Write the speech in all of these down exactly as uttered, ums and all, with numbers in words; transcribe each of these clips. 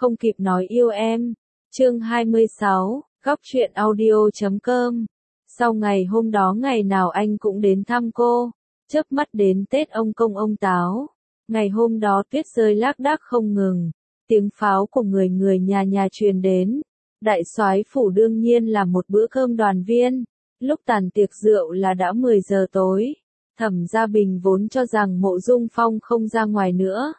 không kịp nói yêu em. Chương hai mươi sáu, góc truyện audio chấm com. Sau ngày hôm đó ngày nào anh cũng đến thăm cô, chớp mắt đến Tết ông Công ông Táo. Ngày hôm đó tuyết rơi lác đác không ngừng, tiếng pháo của người người nhà nhà truyền đến. Đại soái phủ đương nhiên là một bữa cơm đoàn viên. Lúc tàn tiệc rượu là đã mười giờ tối. Thẩm Gia Bình vốn cho rằng Mộ Dung Phong không ra ngoài nữa.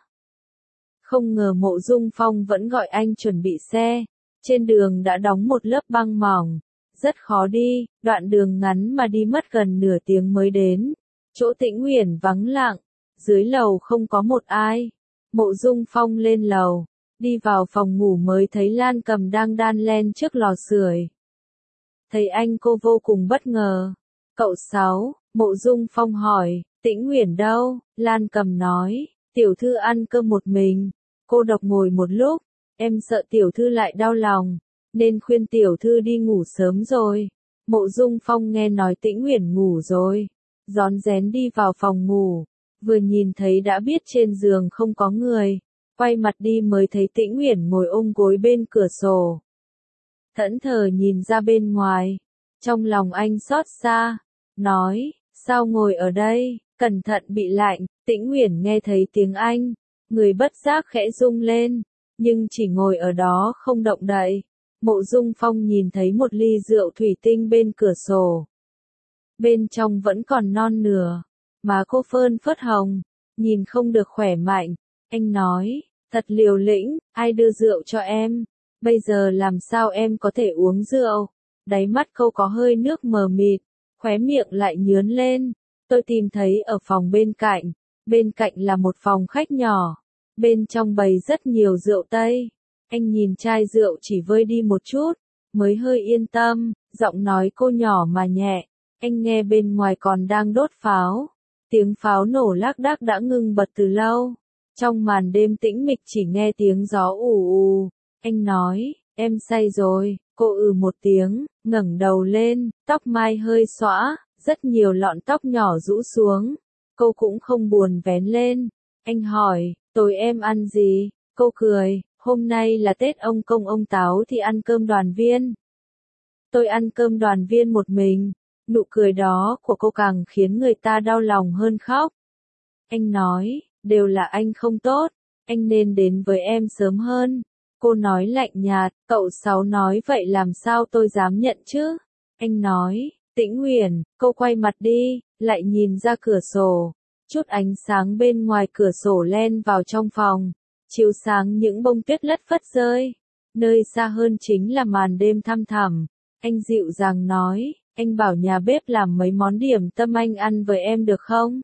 Không ngờ Mộ Dung Phong vẫn gọi anh chuẩn bị xe. Trên đường đã đóng một lớp băng mỏng, rất khó đi, đoạn đường ngắn mà đi mất gần nửa tiếng mới đến. Chỗ Tĩnh Uyển vắng lặng, dưới lầu không có một ai. Mộ Dung Phong lên lầu, đi vào phòng ngủ mới thấy Lan Cầm đang đan len trước lò sưởi. Thấy anh cô vô cùng bất ngờ. Cậu Sáu, Mộ Dung Phong hỏi, Tĩnh Uyển đâu? Lan Cầm nói, tiểu thư ăn cơm một mình, cô độc ngồi một lúc, em sợ tiểu thư lại đau lòng, nên khuyên tiểu thư đi ngủ sớm rồi. Mộ Dung Phong nghe nói Tĩnh Uyển ngủ rồi, rón rén đi vào phòng ngủ, vừa nhìn thấy đã biết trên giường không có người, quay mặt đi mới thấy Tĩnh Uyển ngồi ôm gối bên cửa sổ. Thẫn thờ nhìn ra bên ngoài, trong lòng anh xót xa, nói, sao ngồi ở đây, cẩn thận bị lạnh. Tĩnh Uyển nghe thấy tiếng anh, người bất giác khẽ rung lên, nhưng chỉ ngồi ở đó không động đậy. Mộ Dung Phong nhìn thấy một ly rượu thủy tinh bên cửa sổ. Bên trong vẫn còn non nửa, má cô phơn phớt hồng, nhìn không được khỏe mạnh. Anh nói, thật liều lĩnh, ai đưa rượu cho em? Bây giờ làm sao em có thể uống rượu? Đáy mắt cô có hơi nước mờ mịt, khóe miệng lại nhướn lên. Tôi tìm thấy ở phòng bên cạnh, bên cạnh là một phòng khách nhỏ, bên trong bày rất nhiều rượu Tây. Anh nhìn chai rượu chỉ vơi đi một chút, mới hơi yên tâm, giọng nói cô nhỏ mà nhẹ. Anh nghe bên ngoài còn đang đốt pháo, tiếng pháo nổ lác đác đã ngưng bật từ lâu. Trong màn đêm tĩnh mịch chỉ nghe tiếng gió ù ù. Anh nói, em say rồi. Cô ừ một tiếng, ngẩng đầu lên, tóc mai hơi xõa, rất nhiều lọn tóc nhỏ rũ xuống. Cô cũng không buồn vén lên. Anh hỏi, tối em ăn gì? Cô cười, hôm nay là Tết ông Công ông Táo thì ăn cơm đoàn viên. Tôi ăn cơm đoàn viên một mình. Nụ cười đó của cô càng khiến người ta đau lòng hơn khóc. Anh nói, đều là anh không tốt, anh nên đến với em sớm hơn. Cô nói lạnh nhạt, cậu Sáu nói vậy làm sao tôi dám nhận chứ? Anh nói, Tĩnh Uyển, cô quay mặt đi, lại nhìn ra cửa sổ. Chút ánh sáng bên ngoài cửa sổ len vào trong phòng, chiếu sáng những bông tuyết lất phất rơi. Nơi xa hơn chính là màn đêm thăm thẳm. Anh dịu dàng nói, anh bảo nhà bếp làm mấy món điểm tâm anh ăn với em được không?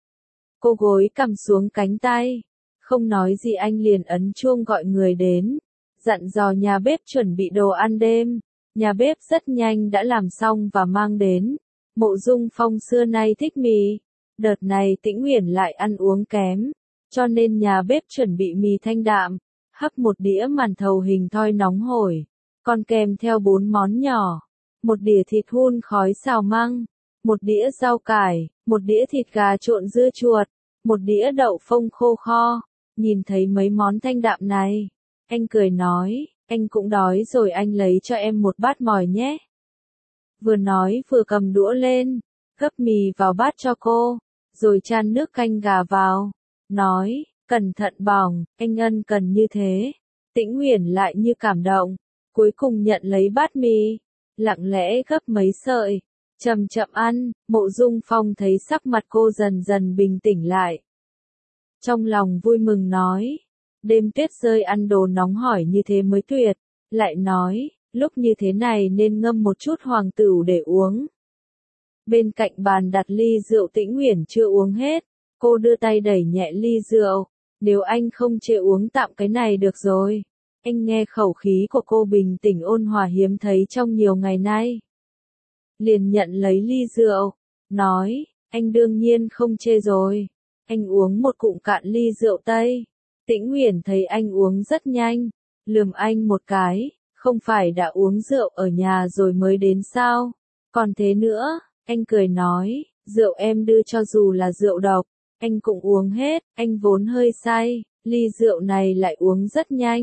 Cô gối cằm xuống cánh tay, không nói gì anh liền ấn chuông gọi người đến, dặn dò nhà bếp chuẩn bị đồ ăn đêm. Nhà bếp rất nhanh đã làm xong và mang đến. Mộ Dung Phong xưa nay thích mì, đợt này Tĩnh Uyển lại ăn uống kém, cho nên nhà bếp chuẩn bị mì thanh đạm, hấp một đĩa màn thầu hình thoi nóng hổi, còn kèm theo bốn món nhỏ, một đĩa thịt hun khói xào măng, một đĩa rau cải, một đĩa thịt gà trộn dưa chuột, một đĩa đậu phông khô kho. Nhìn thấy mấy món thanh đạm này, anh cười nói, anh cũng đói rồi, anh lấy cho em một bát mòi nhé. Vừa nói vừa cầm đũa lên, gấp mì vào bát cho cô, rồi chan nước canh gà vào, nói, cẩn thận bỏng. Anh ân cần như thế. Tĩnh Uyển lại như cảm động, cuối cùng nhận lấy bát mì, lặng lẽ gấp mấy sợi, chậm chậm ăn. Mộ Dung Phong thấy sắc mặt cô dần dần bình tĩnh lại, trong lòng vui mừng nói, đêm tuyết rơi ăn đồ nóng hổi như thế mới tuyệt. Lại nói, lúc như thế này nên ngâm một chút hoàng tửu để uống. Bên cạnh bàn đặt ly rượu Tĩnh Uyển chưa uống hết, cô đưa tay đẩy nhẹ ly rượu, nếu anh không chê uống tạm cái này được rồi. Anh nghe khẩu khí của cô bình tĩnh ôn hòa hiếm thấy trong nhiều ngày nay, liền nhận lấy ly rượu, nói, anh đương nhiên không chê rồi. Anh uống một cụm cạn ly rượu Tây. Tĩnh Uyển thấy anh uống rất nhanh, lườm anh một cái, không phải đã uống rượu ở nhà rồi mới đến sao? Còn thế nữa, anh cười nói, rượu em đưa cho dù là rượu độc, anh cũng uống hết. Anh vốn hơi say, ly rượu này lại uống rất nhanh,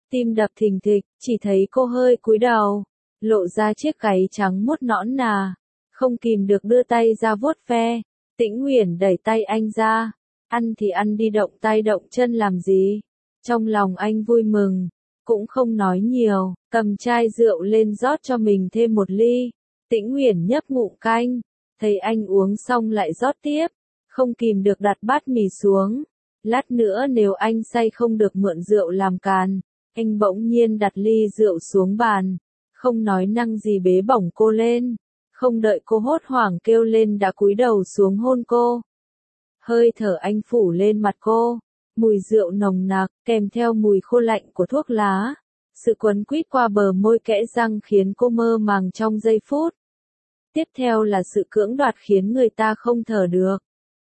Tim đập thình thịch, chỉ thấy cô hơi cúi đầu, lộ ra chiếc gáy trắng muốt nõn nà, không kìm được đưa tay ra vuốt ve. Tĩnh Uyển đẩy tay anh ra, ăn thì ăn đi, động tay động chân làm gì? Trong lòng anh vui mừng, cũng không nói nhiều, cầm chai rượu lên rót cho mình thêm một ly. Tĩnh Uyển nhấp ngụm canh, thấy anh uống xong lại rót tiếp, không kìm được đặt bát mì xuống. Lát nữa nếu anh say không được mượn rượu làm càn. Anh bỗng nhiên đặt ly rượu xuống bàn, không nói năng gì bế bổng cô lên, không đợi cô hốt hoảng kêu lên đã cúi đầu xuống hôn cô. Hơi thở anh phủ lên mặt cô, mùi rượu nồng nặc, kèm theo mùi khô lạnh của thuốc lá. Sự quấn quýt qua bờ môi kẽ răng khiến cô mơ màng trong giây phút. Tiếp theo là sự cưỡng đoạt khiến người ta không thở được.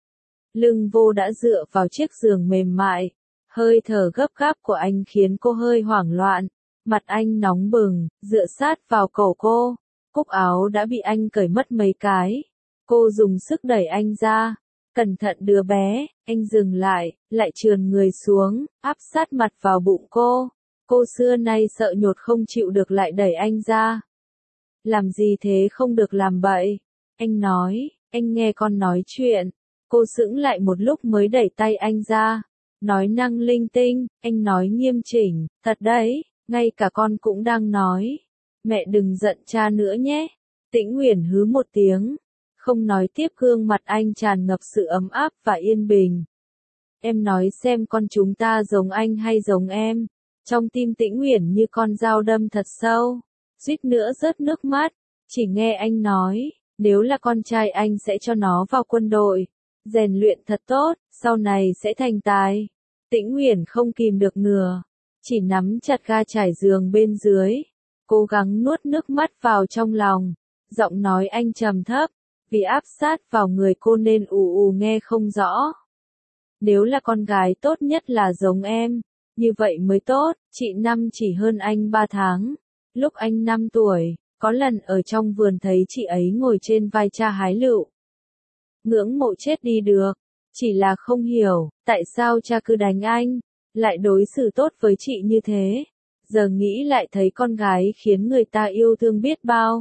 Lưng vô đã dựa vào chiếc giường mềm mại. Hơi thở gấp gáp của anh khiến cô hơi hoảng loạn, mặt anh nóng bừng, dựa sát vào cổ cô, cúc áo đã bị anh cởi mất mấy cái. Cô dùng sức đẩy anh ra, cẩn thận đứa bé, anh dừng lại, lại trườn người xuống, áp sát mặt vào bụng cô. Cô xưa nay sợ nhột không chịu được lại đẩy anh ra. Làm gì thế, không được làm bậy. Anh nói, anh nghe con nói chuyện. Cô sững lại một lúc mới đẩy tay anh ra. Nói năng linh tinh, anh nói nghiêm chỉnh, thật đấy, ngay cả con cũng đang nói. Mẹ đừng giận cha nữa nhé. Tĩnh Uyển hứ một tiếng, không nói tiếp, gương mặt anh tràn ngập sự ấm áp và yên bình. Em nói xem con chúng ta giống anh hay giống em. Trong tim Tĩnh Uyển như con dao đâm thật sâu, suýt nữa rớt nước mắt, chỉ nghe anh nói, nếu là con trai anh sẽ cho nó vào quân đội, rèn luyện thật tốt, sau này sẽ thành tài. Tĩnh Uyển không kìm được nửa, chỉ nắm chặt ga trải giường bên dưới, cố gắng nuốt nước mắt vào trong lòng. Giọng nói anh trầm thấp, vì áp sát vào người cô nên ù ù nghe không rõ. Nếu là con gái tốt nhất là giống em, như vậy mới tốt. Chị năm chỉ hơn anh ba tháng. Lúc anh năm tuổi, có lần ở trong vườn thấy chị ấy ngồi trên vai cha hái lựu. Ngưỡng mộ chết đi được, chỉ là không hiểu, tại sao cha cứ đánh anh, lại đối xử tốt với chị như thế. Giờ nghĩ lại thấy con gái khiến người ta yêu thương biết bao.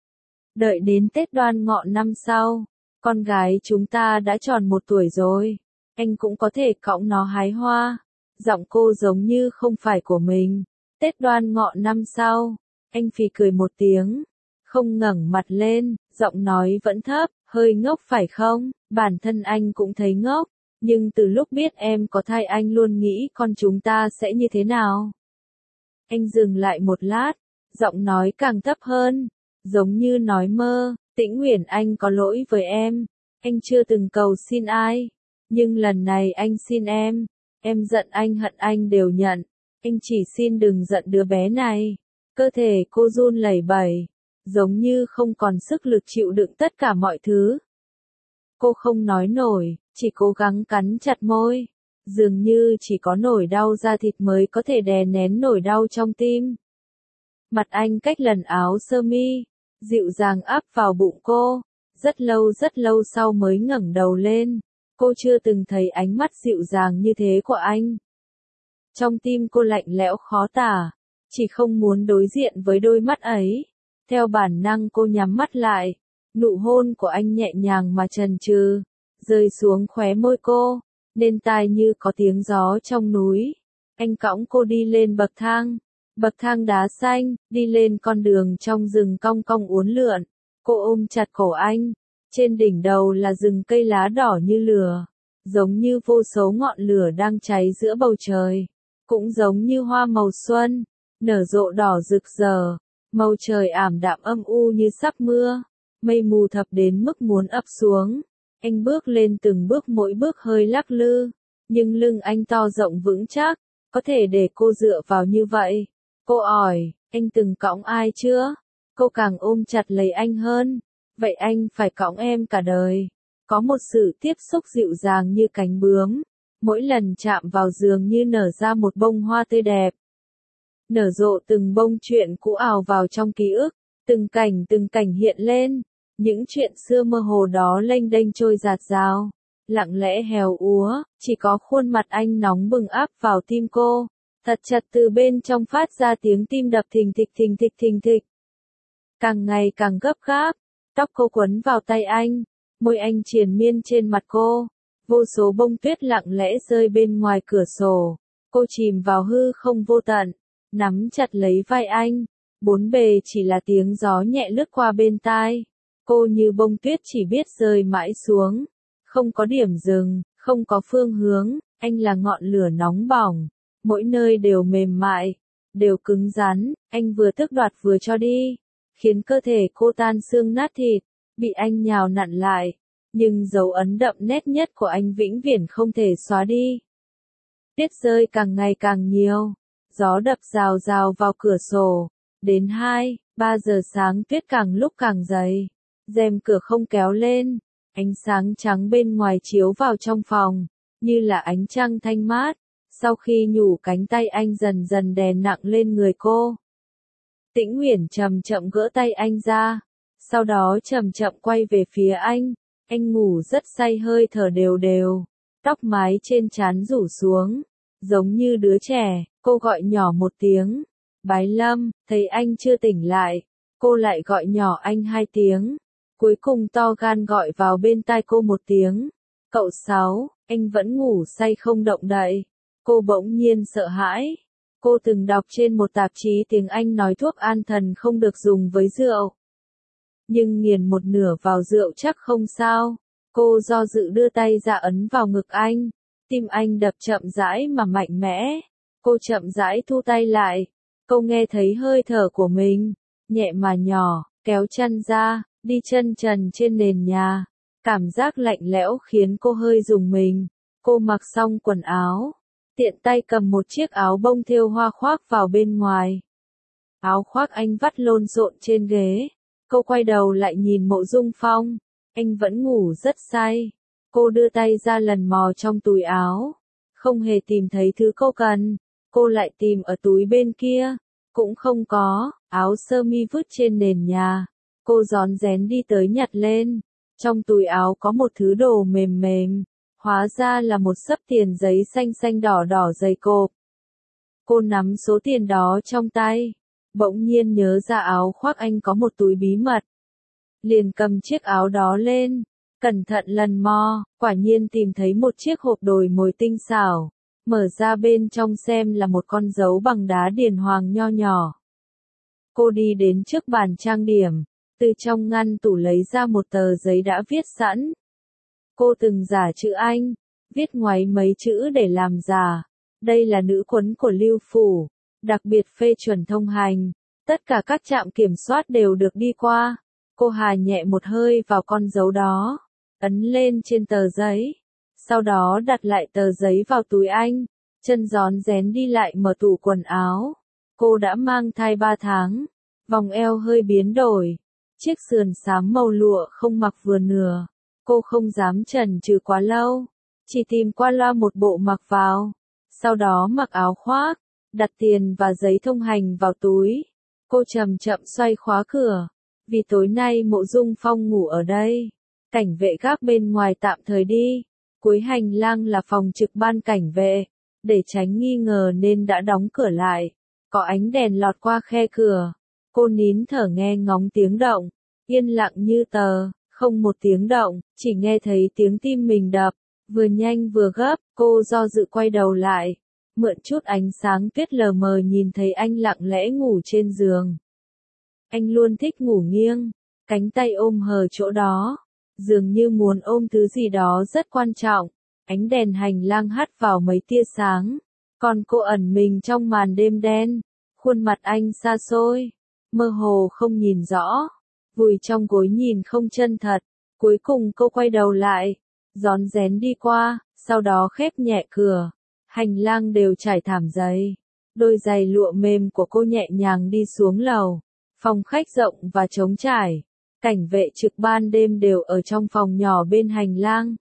Đợi đến Tết Đoan Ngọ năm sau, con gái chúng ta đã tròn một tuổi rồi, anh cũng có thể cõng nó hái hoa. Giọng cô giống như không phải của mình. Tết Đoan Ngọ năm sau, anh phì cười một tiếng, không ngẩng mặt lên, giọng nói vẫn thấp, hơi ngốc phải không? Bản thân anh cũng thấy ngốc, nhưng từ lúc biết em có thai anh luôn nghĩ con chúng ta sẽ như thế nào. Anh dừng lại một lát, giọng nói càng thấp hơn, giống như nói mơ. Tĩnh Uyển, anh có lỗi với em, anh chưa từng cầu xin ai, nhưng lần này anh xin em. Em giận anh hận anh đều nhận, anh chỉ xin đừng giận đứa bé này. Cơ thể cô run lẩy bẩy, giống như không còn sức lực chịu đựng tất cả mọi thứ. Cô không nói nổi, chỉ cố gắng cắn chặt môi, dường như chỉ có nổi đau da thịt mới có thể đè nén nổi đau trong tim. Mặt anh cách lần áo sơ mi, dịu dàng áp vào bụng cô, rất lâu rất lâu sau mới ngẩng đầu lên. Cô chưa từng thấy ánh mắt dịu dàng như thế của anh. Trong tim cô lạnh lẽo khó tả, chỉ không muốn đối diện với đôi mắt ấy. Theo bản năng cô nhắm mắt lại, nụ hôn của anh nhẹ nhàng mà chần chừ, rơi xuống khóe môi cô, nên tai như có tiếng gió trong núi. Anh cõng cô đi lên bậc thang, bậc thang đá xanh, đi lên con đường trong rừng cong cong uốn lượn. Cô ôm chặt cổ anh. Trên đỉnh đầu là rừng cây lá đỏ như lửa, giống như vô số ngọn lửa đang cháy giữa bầu trời, cũng giống như hoa màu xuân, nở rộ đỏ rực rỡ. Màu trời ảm đạm âm u như sắp mưa, mây mù thấp đến mức muốn ập xuống. Anh bước lên từng bước, mỗi bước hơi lắc lư, nhưng lưng anh to rộng vững chắc, có thể để cô dựa vào như vậy. Cô hỏi, anh từng cõng ai chưa? Cô càng ôm chặt lấy anh hơn. Vậy anh phải cõng em cả đời. Có một sự tiếp xúc dịu dàng như cánh bướm, mỗi lần chạm vào giường như nở ra một bông hoa tươi đẹp. Nở rộ từng bông chuyện cũ ào vào trong ký ức, từng cảnh từng cảnh hiện lên, những chuyện xưa mơ hồ đó lênh đênh trôi dạt dào, lặng lẽ héo úa, chỉ có khuôn mặt anh nóng bừng áp vào tim cô, Thật chặt từ bên trong phát ra tiếng tim đập thình thịch thình thịch thình thịch. Càng ngày càng gấp gáp, tóc cô quấn vào tay anh, môi anh triền miên trên mặt cô, vô số bông tuyết lặng lẽ rơi bên ngoài cửa sổ, cô chìm vào hư không vô tận, nắm chặt lấy vai anh, bốn bề chỉ là tiếng gió nhẹ lướt qua bên tai, cô như bông tuyết chỉ biết rơi mãi xuống, không có điểm dừng, không có phương hướng, anh là ngọn lửa nóng bỏng, mỗi nơi đều mềm mại, đều cứng rắn, anh vừa tước đoạt vừa cho đi, khiến cơ thể cô tan xương nát thịt, bị anh nhào nặn lại, nhưng dấu ấn đậm nét nhất của anh vĩnh viễn không thể xóa đi. Tuyết rơi càng ngày càng nhiều, gió đập rào rào vào cửa sổ, đến hai, ba giờ sáng tuyết càng lúc càng dày, rèm cửa không kéo lên, ánh sáng trắng bên ngoài chiếu vào trong phòng, như là ánh trăng thanh mát, sau khi nhủ cánh tay anh dần dần đè nặng lên người cô. Tĩnh Uyển chậm chậm gỡ tay anh ra, sau đó chậm chậm quay về phía anh, anh ngủ rất say hơi thở đều đều, tóc mái trên trán rủ xuống, giống như đứa trẻ, cô gọi nhỏ một tiếng, Bái Lâm, thấy anh chưa tỉnh lại, cô lại gọi nhỏ anh hai tiếng, cuối cùng to gan gọi vào bên tai cô một tiếng, cậu Sáu, anh vẫn ngủ say không động đậy, cô bỗng nhiên sợ hãi. Cô từng đọc trên một tạp chí tiếng Anh nói thuốc an thần không được dùng với rượu. Nhưng nghiền một nửa vào rượu chắc không sao. Cô do dự đưa tay ra ấn vào ngực anh. Tim anh đập chậm rãi mà mạnh mẽ. Cô chậm rãi thu tay lại. Cô nghe thấy hơi thở của mình. Nhẹ mà nhỏ, kéo chân ra, đi chân trần trên nền nhà. Cảm giác lạnh lẽo khiến cô hơi rùng mình. Cô mặc xong quần áo. Tiện tay cầm một chiếc áo bông thêu hoa khoác vào bên ngoài. Áo khoác anh vắt lộn xộn trên ghế. Cô quay đầu lại nhìn Mộ Dung Phong. Anh vẫn ngủ rất say. Cô đưa tay ra lần mò trong túi áo. Không hề tìm thấy thứ cô cần. Cô lại tìm ở túi bên kia. Cũng không có. Áo sơ mi vứt trên nền nhà. Cô rón rén đi tới nhặt lên. Trong túi áo có một thứ đồ mềm mềm. Hóa ra là một xấp tiền giấy xanh xanh đỏ đỏ dày cộp. Cô nắm số tiền đó trong tay. Bỗng nhiên nhớ ra áo khoác anh có một túi bí mật. Liền cầm chiếc áo đó lên. Cẩn thận lần mò, quả nhiên tìm thấy một chiếc hộp đồi mồi tinh xảo. Mở ra bên trong xem là một con dấu bằng đá điền hoàng nho nhỏ. Cô đi đến trước bàn trang điểm. Từ trong ngăn tủ lấy ra một tờ giấy đã viết sẵn. Cô từng giả chữ Anh, viết ngoáy mấy chữ để làm giả. Đây là nữ quấn của Lưu Phủ, đặc biệt phê chuẩn thông hành. Tất cả các trạm kiểm soát đều được đi qua. Cô hà nhẹ một hơi vào con dấu đó, ấn lên trên tờ giấy. Sau đó đặt lại tờ giấy vào túi anh, chân rón rén đi lại mở tủ quần áo. Cô đã mang thai ba tháng, vòng eo hơi biến đổi. Chiếc sườn xám màu lụa không mặc vừa nửa. Cô không dám chần chừ quá lâu, chỉ tìm qua loa một bộ mặc vào, sau đó mặc áo khoác, đặt tiền và giấy thông hành vào túi. Cô chậm chậm xoay khóa cửa, vì tối nay Mộ Dung Phong ngủ ở đây. Cảnh vệ gác bên ngoài tạm thời đi, cuối hành lang là phòng trực ban cảnh vệ, để tránh nghi ngờ nên đã đóng cửa lại. Có ánh đèn lọt qua khe cửa, cô nín thở nghe ngóng tiếng động, yên lặng như tờ. Không một tiếng động, chỉ nghe thấy tiếng tim mình đập, vừa nhanh vừa gấp, cô do dự quay đầu lại, mượn chút ánh sáng tuyết lờ mờ nhìn thấy anh lặng lẽ ngủ trên giường. Anh luôn thích ngủ nghiêng, cánh tay ôm hờ chỗ đó, dường như muốn ôm thứ gì đó rất quan trọng, ánh đèn hành lang hắt vào mấy tia sáng, còn cô ẩn mình trong màn đêm đen, khuôn mặt anh xa xôi, mơ hồ không nhìn rõ. Vùi trong gối nhìn không chân thật, cuối cùng cô quay đầu lại, rón rén đi qua, sau đó khép nhẹ cửa, hành lang đều trải thảm giấy, đôi giày lụa mềm của cô nhẹ nhàng đi xuống lầu, phòng khách rộng và trống trải, cảnh vệ trực ban đêm đều ở trong phòng nhỏ bên hành lang.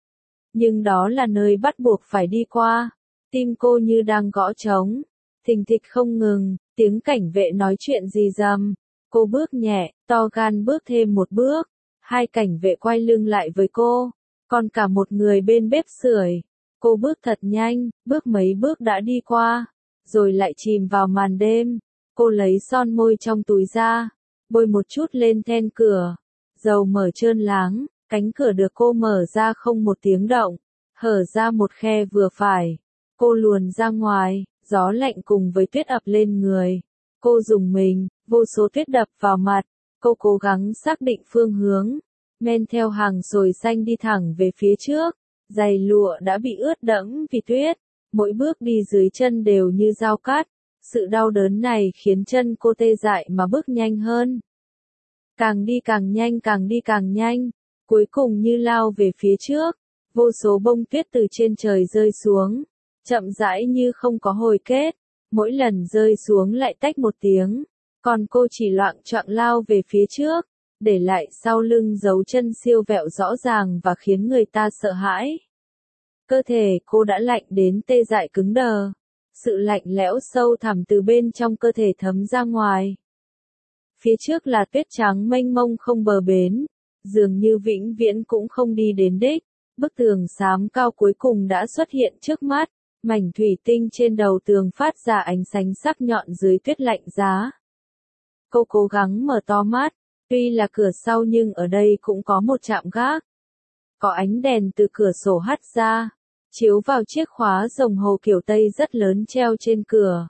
Nhưng đó là nơi bắt buộc phải đi qua, tim cô như đang gõ trống, thình thịch không ngừng, tiếng cảnh vệ nói chuyện rì rầm. Cô bước nhẹ, to gan bước thêm một bước, hai cảnh vệ quay lưng lại với cô, còn cả một người bên bếp sưởi. Cô bước thật nhanh, bước mấy bước đã đi qua, rồi lại chìm vào màn đêm. Cô lấy son môi trong túi ra, bôi một chút lên then cửa. Dầu mở trơn láng, cánh cửa được cô mở ra không một tiếng động, hở ra một khe vừa phải. Cô luồn ra ngoài, gió lạnh cùng với tuyết ập lên người. Cô rùng mình, vô số tuyết đập vào mặt. Cô cố gắng xác định phương hướng, men theo hàng sồi xanh đi thẳng về phía trước. Giày lụa đã bị ướt đẫm vì tuyết, mỗi bước đi dưới chân đều như dao cắt. Sự đau đớn này khiến chân cô tê dại mà bước nhanh hơn. Càng đi càng nhanh, càng đi càng nhanh, cuối cùng như lao về phía trước. Vô số bông tuyết từ trên trời rơi xuống, chậm rãi như không có hồi kết. Mỗi lần rơi xuống lại tách một tiếng, còn cô chỉ loạng choạng lao về phía trước, để lại sau lưng dấu chân siêu vẹo rõ ràng và khiến người ta sợ hãi. Cơ thể cô đã lạnh đến tê dại cứng đờ. Sự lạnh lẽo sâu thẳm từ bên trong cơ thể thấm ra ngoài. Phía trước là tuyết trắng mênh mông không bờ bến, dường như vĩnh viễn cũng không đi đến đích. Bức tường xám cao cuối cùng đã xuất hiện trước mắt, mảnh thủy tinh trên đầu tường phát ra ánh sáng sắc nhọn dưới tuyết lạnh giá. Cô cố gắng mở to mắt, tuy là cửa sau nhưng ở đây cũng có một trạm gác. Có ánh đèn từ cửa sổ hắt ra, chiếu vào chiếc khóa rồng hồ kiểu Tây rất lớn treo trên cửa.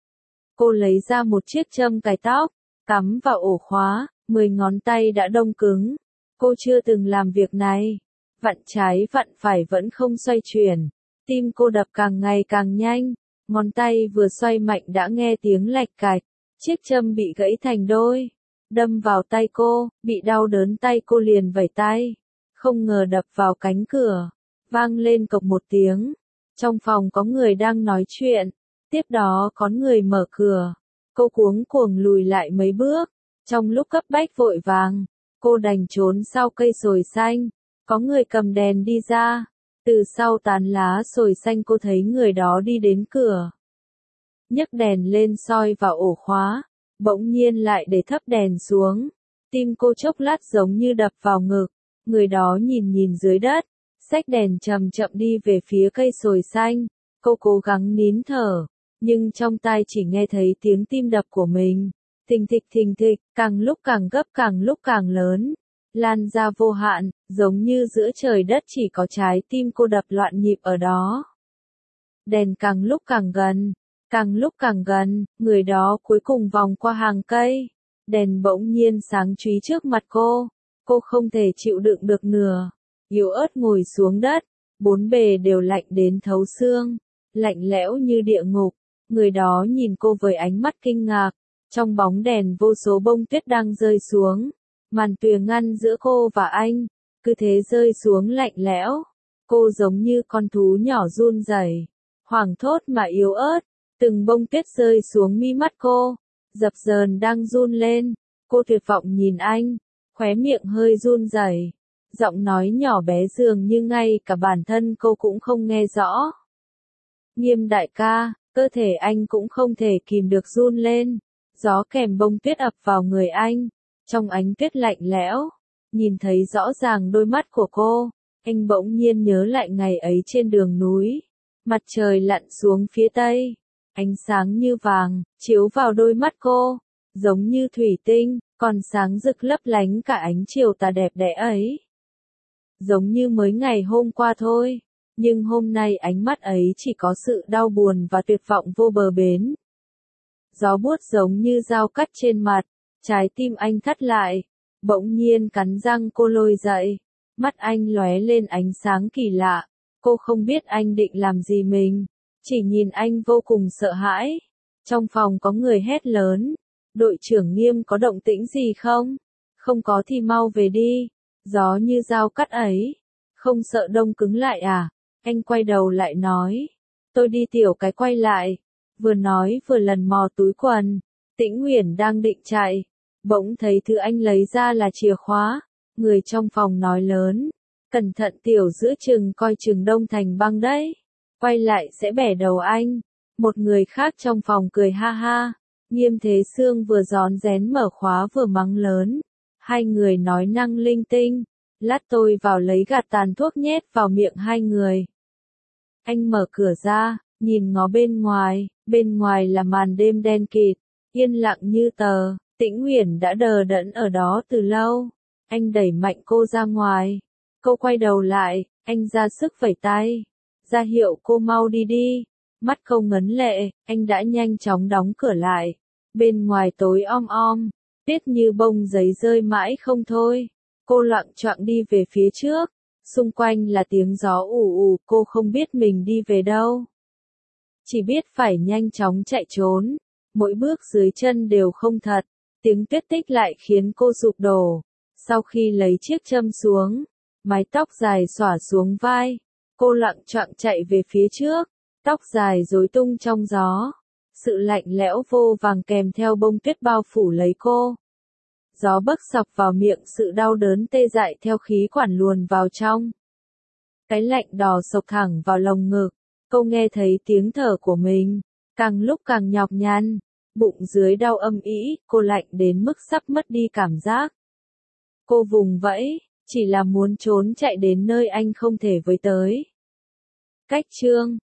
Cô lấy ra một chiếc châm cài tóc, cắm vào ổ khóa, mười ngón tay đã đông cứng. Cô chưa từng làm việc này. Vặn trái vặn phải vẫn không xoay chuyển. Tim cô đập càng ngày càng nhanh. Ngón tay vừa xoay mạnh đã nghe tiếng lạch cạch. Chiếc châm bị gãy thành đôi. Đâm vào tay cô, bị đau đớn tay cô liền vẩy tay. Không ngờ đập vào cánh cửa. Vang lên cộc một tiếng. Trong phòng có người đang nói chuyện. Tiếp đó có người mở cửa. Cô cuống cuồng lùi lại mấy bước. Trong lúc cấp bách vội vàng, cô đành trốn sau cây sồi xanh. Có người cầm đèn đi ra. Từ sau tán lá sồi xanh cô thấy người đó đi đến cửa. Nhấc đèn lên soi vào ổ khóa. Bỗng nhiên lại để thấp đèn xuống. Tim cô chốc lát giống như đập vào ngực. Người đó nhìn nhìn dưới đất. Xách đèn chậm chậm đi về phía cây sồi xanh. Cô cố gắng nín thở. Nhưng trong tai chỉ nghe thấy tiếng tim đập của mình. Thình thịch thình thịch, càng lúc càng gấp càng lúc càng lớn. Lan ra vô hạn, giống như giữa trời đất chỉ có trái tim cô đập loạn nhịp ở đó. Đèn càng lúc càng gần, càng lúc càng gần, người đó cuối cùng vòng qua hàng cây. Đèn bỗng nhiên sáng chói trước mặt cô. Cô không thể chịu đựng được nữa. Yếu ớt ngồi xuống đất, bốn bề đều lạnh đến thấu xương, lạnh lẽo như địa ngục. Người đó nhìn cô với ánh mắt kinh ngạc. Trong bóng đèn vô số bông tuyết đang rơi xuống. Màn tuyền ngăn giữa cô và anh, cứ thế rơi xuống lạnh lẽo. Cô giống như con thú nhỏ run rẩy, hoảng thốt mà yếu ớt. Từng bông tuyết rơi xuống mi mắt cô, dập dờn đang run lên. Cô tuyệt vọng nhìn anh, khóe miệng hơi run rẩy, giọng nói nhỏ bé dường như ngay cả bản thân cô cũng không nghe rõ. Nghiêm đại ca, cơ thể anh cũng không thể kìm được run lên. Gió kèm bông tuyết ập vào người anh. Trong ánh tuyết lạnh lẽo, nhìn thấy rõ ràng đôi mắt của cô, anh bỗng nhiên nhớ lại ngày ấy trên đường núi. Mặt trời lặn xuống phía tây, ánh sáng như vàng, chiếu vào đôi mắt cô, giống như thủy tinh, còn sáng rực lấp lánh cả ánh chiều tà đẹp đẽ ấy. Giống như mới ngày hôm qua thôi, nhưng hôm nay ánh mắt ấy chỉ có sự đau buồn và tuyệt vọng vô bờ bến. Gió buốt giống như dao cắt trên mặt, trái tim anh thắt lại, bỗng nhiên cắn răng cô lôi dậy, mắt anh lóe lên ánh sáng kỳ lạ, cô không biết anh định làm gì mình, chỉ nhìn anh vô cùng sợ hãi. Trong phòng có người hét lớn, đội trưởng Nghiêm có động tĩnh gì không? Không có thì mau về đi, gió như dao cắt ấy, không sợ đông cứng lại à? Anh quay đầu lại nói, tôi đi tiểu cái quay lại. Vừa nói vừa lần mò túi quần. Tĩnh Uyển đang định chạy, bỗng thấy thứ anh lấy ra là chìa khóa. Người trong phòng nói lớn, cẩn thận tiểu giữa chừng coi chừng đông thành băng đấy. Quay lại sẽ bẻ đầu anh. Một người khác trong phòng cười ha ha. Nghiêm Thế Sương vừa rón rén mở khóa vừa mắng lớn. Hai người nói năng linh tinh. Lát tôi vào lấy gạt tàn thuốc nhét vào miệng hai người. Anh mở cửa ra, nhìn ngó bên ngoài, bên ngoài là màn đêm đen kịt, yên lặng như tờ, Tĩnh Uyển đã đờ đẫn ở đó từ lâu. Anh đẩy mạnh cô ra ngoài. Cô quay đầu lại, anh ra sức vẩy tay, ra hiệu cô mau đi đi. Mắt không ngấn lệ, anh đã nhanh chóng đóng cửa lại. Bên ngoài tối om om, tuyết như bông giấy rơi mãi không thôi. Cô loạng choạng đi về phía trước, xung quanh là tiếng gió ù ù, cô không biết mình đi về đâu. Chỉ biết phải nhanh chóng chạy trốn, mỗi bước dưới chân đều không thật, tiếng tuyết tích lại khiến cô sụp đổ. Sau khi lấy chiếc châm xuống, mái tóc dài xõa xuống vai, cô loạng choạng chạy về phía trước, tóc dài rối tung trong gió. Sự lạnh lẽo vô vàng kèm theo bông tuyết bao phủ lấy cô. Gió bấc sọc vào miệng, sự đau đớn tê dại theo khí quản luồn vào trong. Cái lạnh đỏ sộc thẳng vào lồng ngực, cô nghe thấy tiếng thở của mình, càng lúc càng nhọc nhằn, bụng dưới đau âm ỉ, cô lạnh đến mức sắp mất đi cảm giác. Cô vùng vẫy, chỉ là muốn trốn chạy đến nơi anh không thể với tới. Cách chương